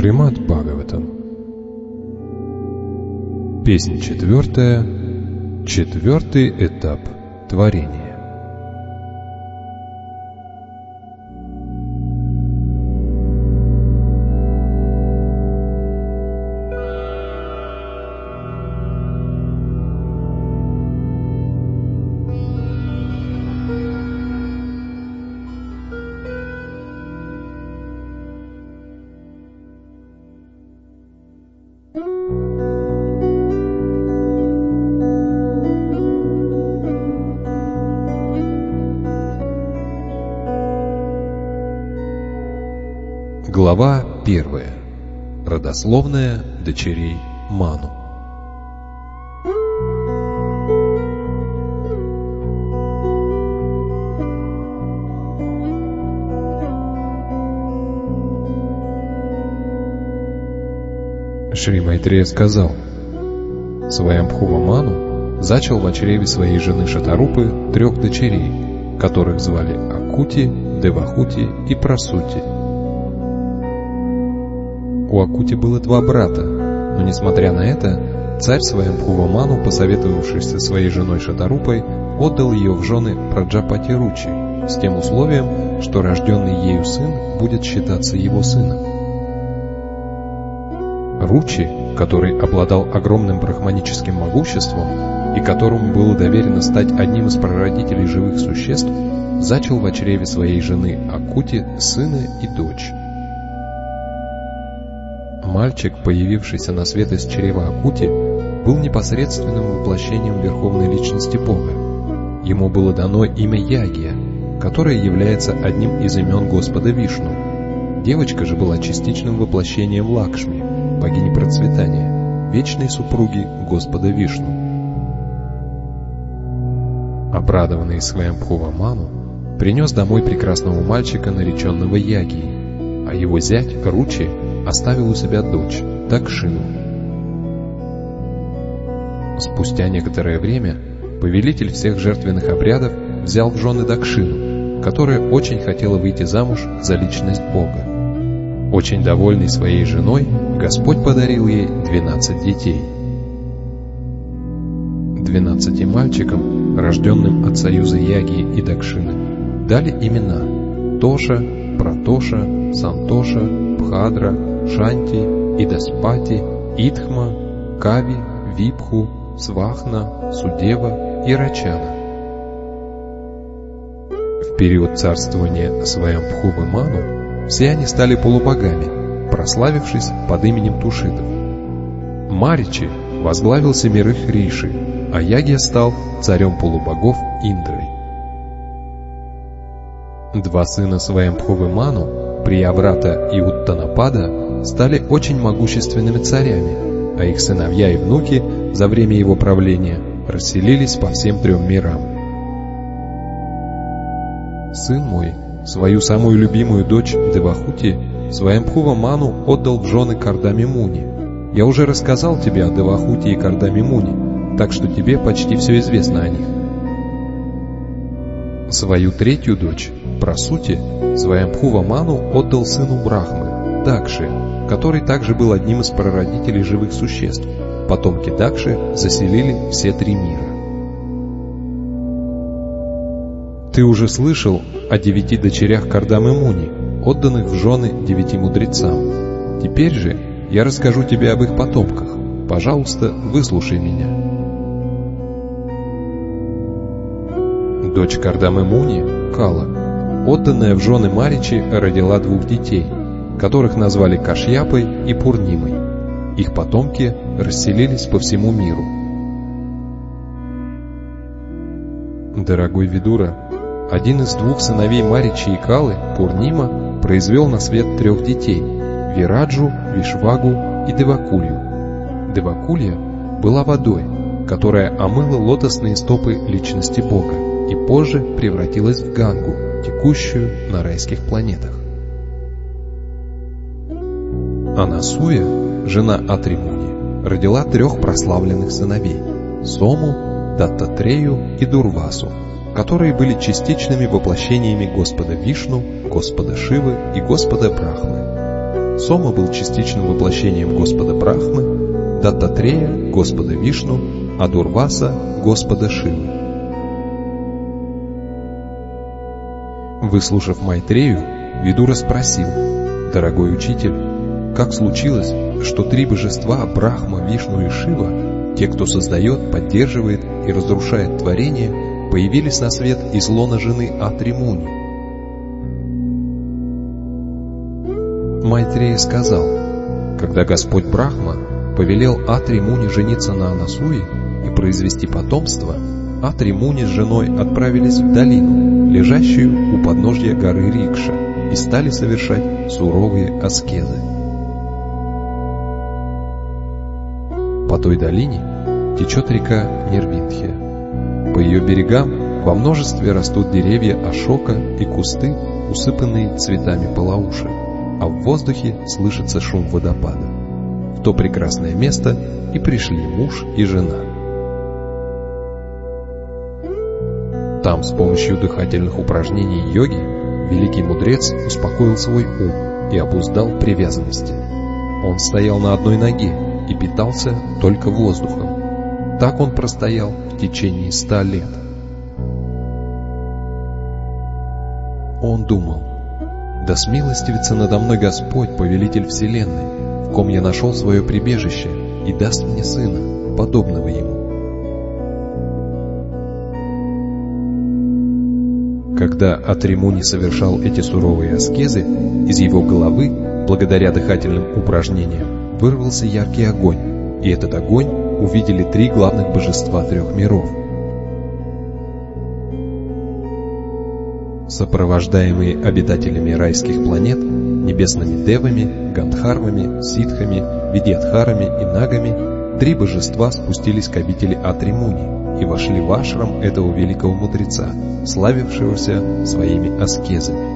Шримад Бхагаватам. Песня 4. Четвертый этап творения. Глава 1. Родословная дочерей Ману. Шри Майтрея сказал: Сваямбхува Ману зачал в чреве своей жены Шатарупы 3 дочерей, которых звали Акути, Девахути и Прасути. У Акути было 2 брата, но несмотря на это, царь Сваямбхува Ману, посоветовавшись со своей женой Шатарупой, отдал ее в жены Праджапати Ручи, с тем условием, что рожденный ею сын будет считаться его сыном. Ручи, который обладал огромным брахманическим могуществом и которому было доверено стать одним из прародителей живых существ, зачал в чреве своей жены Акути сына и дочь. Мальчик, появившийся на свет из чрева Акути, был непосредственным воплощением Верховной Личности Бога. Ему было дано имя Ягия, которое является одним из имен Господа Вишну. Девочка же была частичным воплощением Лакшми, богини процветания, вечной супруги Господа Вишну. Обрадованный Сваямбхува Ману принес домой прекрасного мальчика, нареченного Ягией, а его зять Ручи оставил у себя дочь, Дакшину. Спустя некоторое время повелитель всех жертвенных обрядов взял в жены Дакшину, которая очень хотела выйти замуж за личность Бога. Очень довольный своей женой, Господь подарил ей 12 детей. 12 мальчикам, рожденным от союза Ягии и Дакшины, дали имена Тоша, Пратоша, Сантоша, Бхадра, Шанти, Идаспати, Идхма, Кави, Випху, Свахна, Судева и Рачана. В период царствования Сваямбхувы Ману все они стали полубогами, прославившись под именем Тушитов. Маричи возглавил 7 Риши, а Ягия стал царем полубогов Индрой. 2 сына Сваямбхувы Ману, Прияврата и Уттанапада, стали очень могущественными царями, а их сыновья и внуки за время его правления расселились по всем 3 мирам. Сын мой, свою самую любимую дочь Девахути, Сваямбхува Ману отдал в жены Кардами Муни. Я уже рассказал тебе о Девахути и Кардами Муни, так что тебе почти все известно о них. Свою 3-ю дочь, Прасути, Сваямбхува Ману отдал сыну Брахмы, Дакши, который также был одним из прародителей живых существ. Потомки Дакши заселили все 3 мира. Ты уже слышал о 9 дочерях Кардамы Муни, отданных в жены 9 мудрецам. Теперь же я расскажу тебе об их потомках. Пожалуйста, выслушай меня. Дочь Кардамы Муни, Кала, отданная в жены Маричи, родила 2 детей, которых назвали Кашьяпой и Пурнимой. Их потомки расселились по всему миру. Дорогой Видура, один из 2 сыновей Маричи и Калы, Пурнима, произвел на свет 3 детей – Вираджу, Вишвагу и Девакулью. Девакулья была водой, которая омыла лотосные стопы личности Бога и позже превратилась в Гангу, текущую на райских планетах. Анасуя, жена Атримуни, родила 3 прославленных сыновей – Сому, Даттатрею и Дурвасу, которые были частичными воплощениями Господа Вишну, Господа Шивы и Господа Брахмы. Сома был частичным воплощением Господа Брахмы, Даттатрея — Господа Вишну, а Дурваса — Господа Шивы. Выслушав Майтрею, Видура спросил: «Дорогой учитель, как случилось, что три божества Брахма, Вишну и Шива, те, кто создает, поддерживает и разрушает творение, появились на свет из лона жены Атри Муни?» Майтрея сказал: «Когда Господь Брахма повелел Атри Муни жениться на Анасуе и произвести потомство, Атри Муни с женой отправились в долину, лежащую у подножья горы Рикша, и стали совершать суровые аскезы. По той долине течет река Нирвидхья. По ее берегам во множестве растут деревья ашока и кусты, усыпанные цветами палауши, а в воздухе слышится шум водопада. В то прекрасное место и пришли муж и жена. Там с помощью дыхательных упражнений йоги великий мудрец успокоил свой ум и обуздал привязанности. Он стоял на одной ноге и питался только воздухом. Так он простоял в течение 100 лет. Он думал: «Да смилостивится надо мной Господь, повелитель вселенной, в ком я нашел свое прибежище, и даст мне сына, подобного ему». Когда Атри Муни совершал эти суровые аскезы, из его головы, благодаря дыхательным упражнениям, вырвался яркий огонь, и этот огонь увидели 3 главных божества 3 миров. Сопровождаемые обитателями райских планет, небесными девами, гандхарвами, ситхами, видьядхарами и нагами, 3 божества спустились к обители Атри Муни и вошли в ашрам этого великого мудреца, славившегося своими аскезами.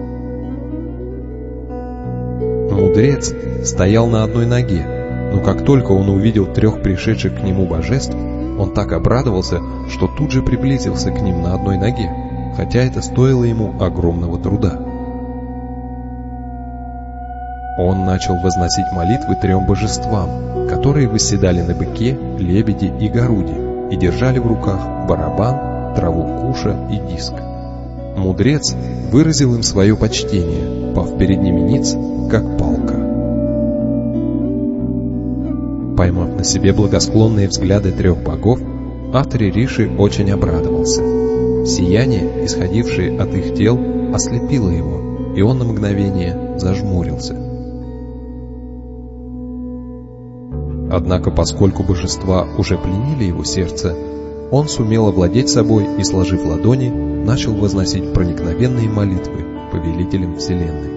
Мудрец стоял на одной ноге, но как только он увидел 3 пришедших к нему божеств, он так обрадовался, что тут же приблизился к ним на одной ноге, хотя это стоило ему огромного труда. Он начал возносить молитвы 3 божествам, которые восседали на быке, лебеде и горуде и держали в руках барабан, траву куша и диск. Мудрец выразил им свое почтение, пав перед ними ниц, как палка. Поймав на себе благосклонные взгляды 3 богов, Атри Риши очень обрадовался. Сияние, исходившее от их тел, ослепило его, и он на мгновение зажмурился. Однако, поскольку божества уже пленили его сердце, он сумел овладеть собой и, сложив ладони, начал возносить проникновенные молитвы повелителям вселенной.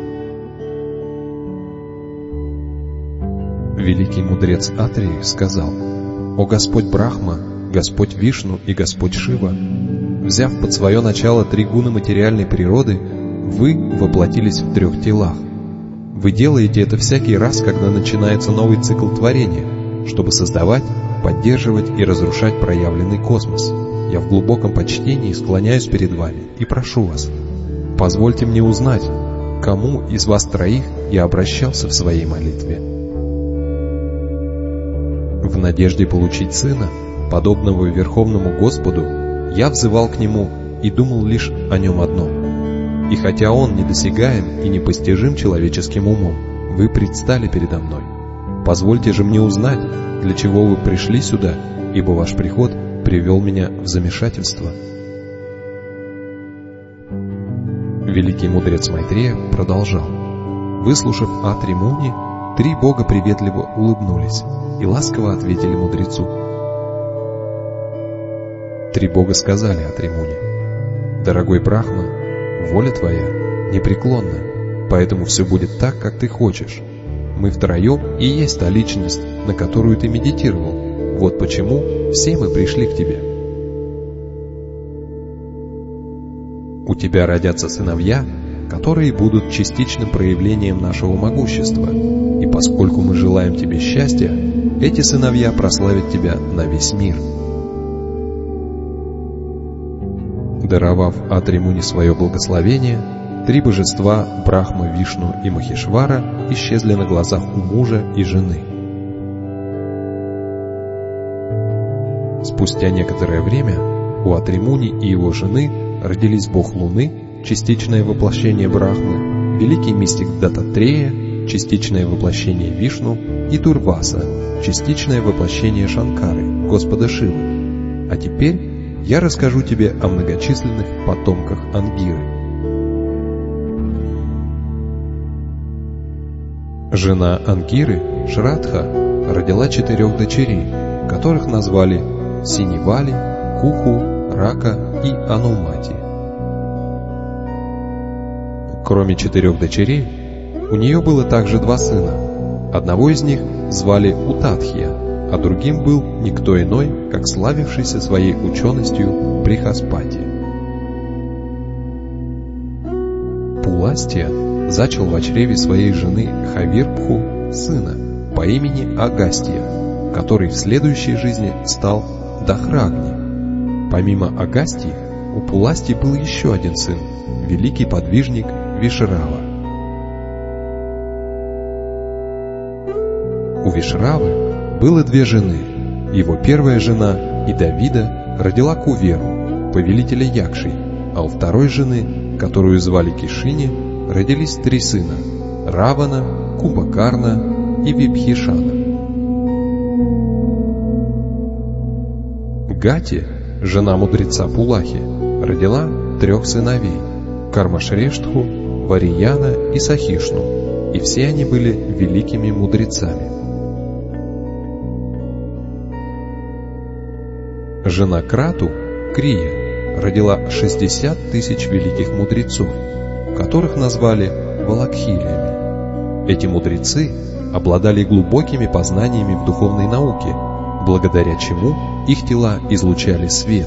Великий мудрец Атри сказал: «О Господь Брахма, Господь Вишну и Господь Шива, взяв под свое начало 3 гуны материальной природы, вы воплотились в 3 телах. Вы делаете это всякий раз, когда начинается новый цикл творения, чтобы создавать, поддерживать и разрушать проявленный космос. Я в глубоком почтении склоняюсь перед вами и прошу вас, позвольте мне узнать, кому из вас 3 я обращался в своей молитве. В надежде получить сына, подобного Верховному Господу, я взывал к нему и думал лишь о нем одном. И хотя он недосягаем и непостижим человеческим умом, вы предстали передо мной. Позвольте же мне узнать, для чего вы пришли сюда, ибо ваш приход привел меня в замешательство». Великий мудрец Майтрея продолжал: «Выслушав Атри Муни, 3 бога приветливо улыбнулись и ласково ответили мудрецу. 3 бога сказали Атри Муни: «Дорогой Брахма, воля твоя непреклонна, поэтому все будет так, как ты хочешь. Мы втроем и есть та личность, на которую ты медитировал. Вот почему все мы пришли к тебе. У тебя родятся сыновья, которые будут частичным проявлением нашего могущества, и поскольку мы желаем тебе счастья, эти сыновья прославят тебя на весь мир». Даровав Атри Муни свое благословение, 3 божества Брахма, Вишну и Махешвара исчезли на глазах у мужа и жены. Спустя некоторое время у Атри-Муни и его жены родились бог Луны, частичное воплощение Брахмы, великий мистик Даттатрея, частичное воплощение Вишну, и Дурваса, частичное воплощение Шанкары, Господа Шивы. А теперь я расскажу тебе о многочисленных потомках Ангиры. Жена Ангиры, Шрадха, родила 4 дочерей, которых назвали Синевали, Куху, Рака и Анумати. Кроме 4 дочерей, у нее было также 2 сына. Одного из них звали Утатхья, а другим был никто иной, как славившийся своей ученостью Брихаспати. Пуластья зачал в чреве своей жены Хавирбху сына по имени Агастья, который в следующей жизни стал Дахрагни. Помимо Агастьи, у Пуластьи был еще один сын, великий подвижник Вишрава. У Вишравы было 2 жены. Его первая жена Идавида родила Куверу, повелителя Якшей, а у второй жены, которую звали Кишини, родились 3 сына – Равана, Кумбакарна и Вибхишана. Гати, жена мудреца Пулахи, родила 3 сыновей – Кармашрештху, Варияна и Сахишну, и все они были великими мудрецами. Жена Крату, Крия, родила 60 000 великих мудрецов, которых назвали Валакхилиями. Эти мудрецы обладали глубокими познаниями в духовной науке, благодаря чему их тела излучали свет.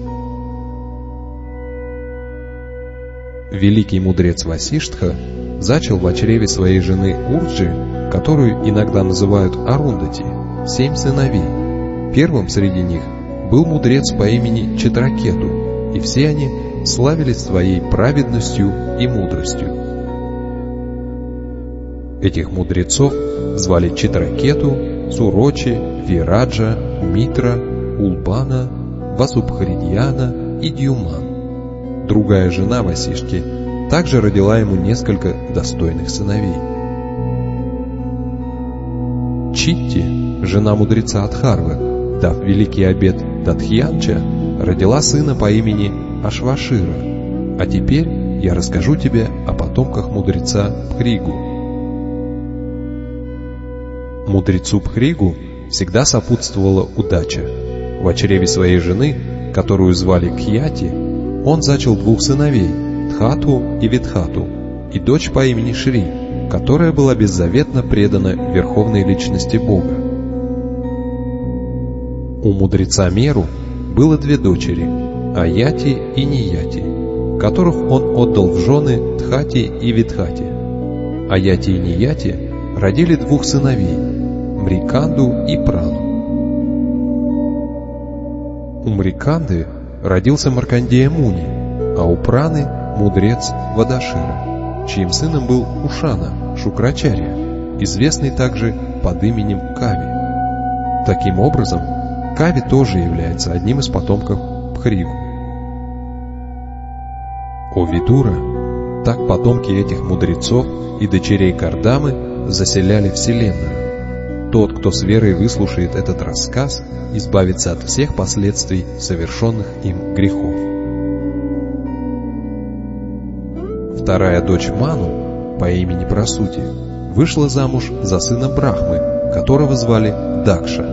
Великий мудрец Васиштха зачал в чреве своей жены Урджи, которую иногда называют Арундати, 7 сыновей. Первым среди них был мудрец по имени Читракету, и все они славились своей праведностью и мудростью. Этих мудрецов звали Читракету, Сурочи, Вираджа, Митра, Улбана, Васубхаридьяна и Дьюман. Другая жена Васиштхи также родила ему несколько достойных сыновей. Читти, жена мудреца Адхарвы, дав великий обет Датхьянча, родила сына по имени Ашвашира. А теперь я расскажу тебе о потомках мудреца Пхригу. Мудрецу Пхригу всегда сопутствовала удача. В чреве своей жены, которую звали Кхьяти, он зачал 2 сыновей – Тхату и Видхату, и дочь по имени Шри, которая была беззаветно предана верховной личности Бога. У мудреца Меру было 2 дочери – Аяти и Нияти, которых он отдал в жены Тхати и Видхати. Аяти и Нияти родили 2 сыновей – Мриканду и Прану. У Мриканды родился Маркандея Муни, а у Праны – мудрец Вадашира, чьим сыном был Ушана Шукрачарья, известный также под именем Кави. Таким образом, Кави тоже является одним из потомков Пхригу. О Видура, так потомки этих мудрецов и дочерей Кардамы заселяли Вселенную. Тот, кто с верой выслушает этот рассказ, избавится от всех последствий совершенных им грехов. Вторая дочь Ману по имени Прасути вышла замуж за сына Брахмы, которого звали Дакша.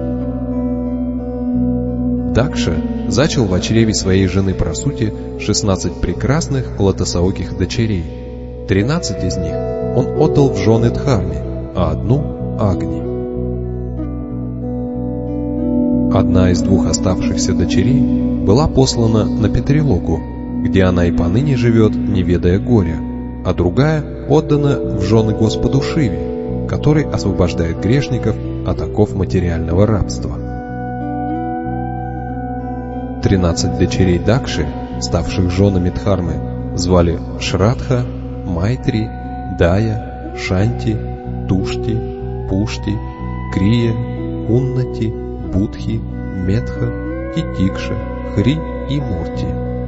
Дакша зачал в чреве своей жены Прасути 16 прекрасных лотосооких дочерей. 13 из них он отдал в жены Дхарме, а одну — Агни. Одна из 2 оставшихся дочерей была послана на Петрилоку, где она и поныне живет, не ведая горя, а другая отдана в жены Господу Шиве, который освобождает грешников от оков материального рабства. 13 дочерей Дакши, ставших женами Дхармы, звали Шрадха, Майтри, Дая, Шанти, Тушти, Пушти, Крия, Уннати, Будхи, Метха, Титикша, Хри и Мурти.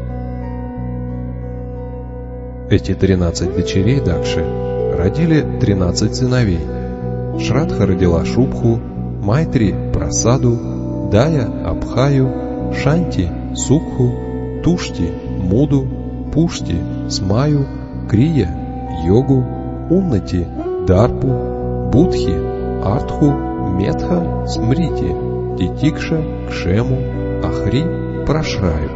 Эти 13 дочерей Дакши родили 13 сыновей. Шрадха родила Шубху, Майтри – Прасаду, Дая – Абхаю, Шанти – Сукху, Тушти – Муду, Пушти – Смаю, Крия – Йогу, Уннати – Дарпу, Будхи – Артху, Метха – Смрити, Титикша – Кшему, Ахри – Прашраю.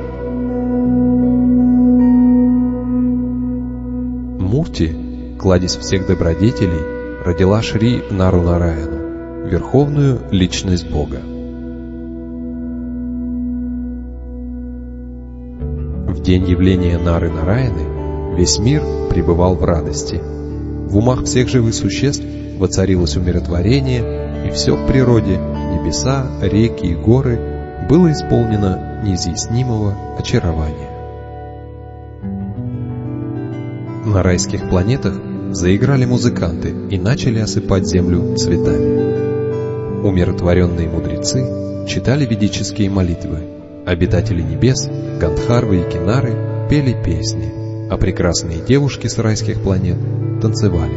Мурти, кладезь всех добродетелей, родила Шри Нару-Нараяну, верховную личность Бога. В день явления Нары-Нараяны весь мир пребывал в радости. В умах всех живых существ воцарилось умиротворение, и все в природе, небеса, реки и горы, было исполнено неизъяснимого очарования. На райских планетах заиграли музыканты и начали осыпать землю цветами. Умиротворенные мудрецы читали ведические молитвы. Обитатели небес, Гандхарвы и Кинары пели песни, а прекрасные девушки с райских планет танцевали.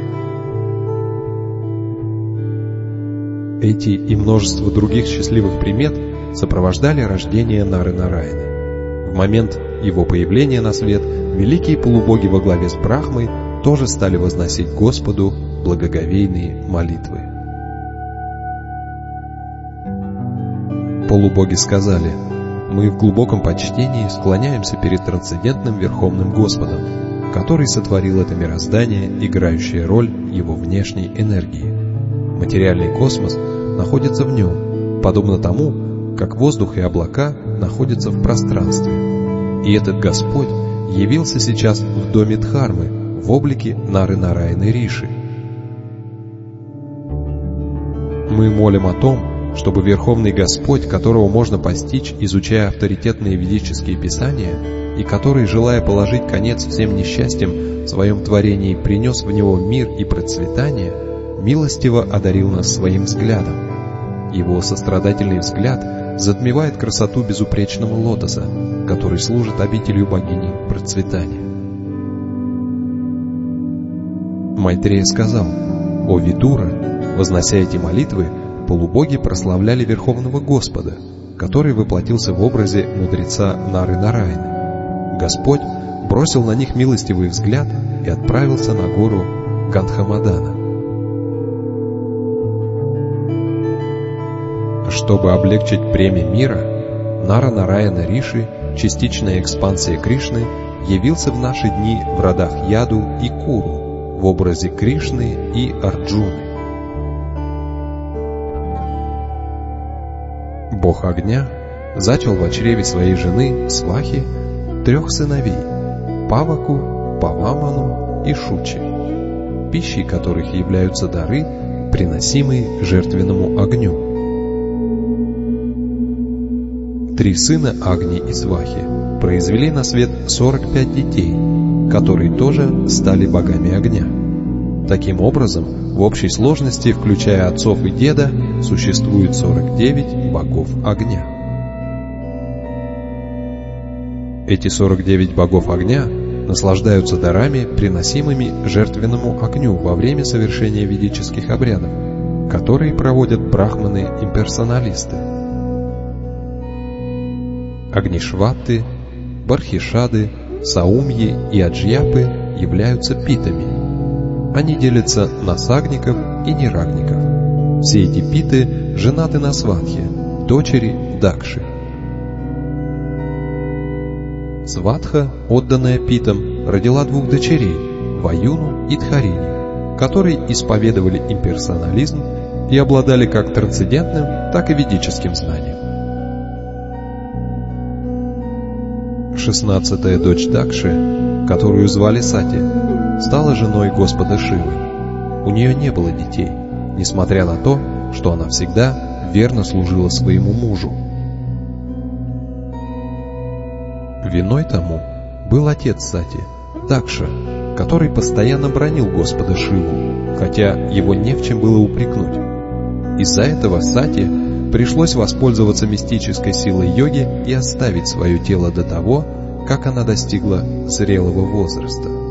Эти и множество других счастливых примет сопровождали рождение Нары-Нараяны. В момент его появления на свет великие полубоги во главе с Брахмой тоже стали возносить Господу благоговейные молитвы. Полубоги сказали: «Мы в глубоком почтении склоняемся перед трансцендентным Верховным Господом, который сотворил это мироздание, играющее роль его внешней энергии. Материальный космос находится в нем, подобно тому, как воздух и облака находятся в пространстве. И этот Господь явился сейчас в доме Дхармы в облике Нары-Нараяны Риши. Мы молим о том, чтобы Верховный Господь, которого можно постичь, изучая авторитетные ведические писания, и который, желая положить конец всем несчастьям в своем творении, принес в него мир и процветание, милостиво одарил нас своим взглядом. Его сострадательный взгляд затмевает красоту безупречного лотоса, который служит обителью богини процветания». Майтрея сказал: «О Видура, вознося эти молитвы, полубоги прославляли Верховного Господа, который воплотился в образе мудреца Нары-Нараяны. Господь бросил на них милостивый взгляд и отправился на гору Гандхамадана. Чтобы облегчить бремя мира, Нара-Нараяна Риши, частичная экспансия Кришны, явился в наши дни в родах Яду и Куру в образе Кришны и Арджуны. Бог огня зачал в чреве своей жены Свахи 3 сыновей – Паваку, Паваману и Шучи, пищей которых являются дары, приносимые жертвенному огню. 3 сына Агни и Свахи произвели на свет 45 детей, которые тоже стали богами огня. Таким образом, в общей сложности, включая отцов и деда, существует 49 богов огня. Эти 49 богов огня наслаждаются дарами, приносимыми жертвенному огню во время совершения ведических обрядов, которые проводят брахманы-имперсоналисты. Агнишватты, Бархишады, Саумьи и Аджьяпы являются питами. Они делятся на сагников и нерагников. Все эти питы женаты на Сватхе, дочери Дакши. Сватха, отданная питам, родила 2 дочерей, Ваюну и Дхарини, которые исповедовали имперсонализм и обладали как трансцендентным, так и ведическим знанием. 16-я дочь Дакши, которую звали Сати, стала женой Господа Шивы. У нее не было детей, несмотря на то, что она всегда верно служила своему мужу. Виной тому был отец Сати, Дакша, который постоянно бранил Господа Шиву, хотя его не в чем было упрекнуть. Из-за этого Сати пришлось воспользоваться мистической силой йоги и оставить свое тело до того, как она достигла зрелого возраста.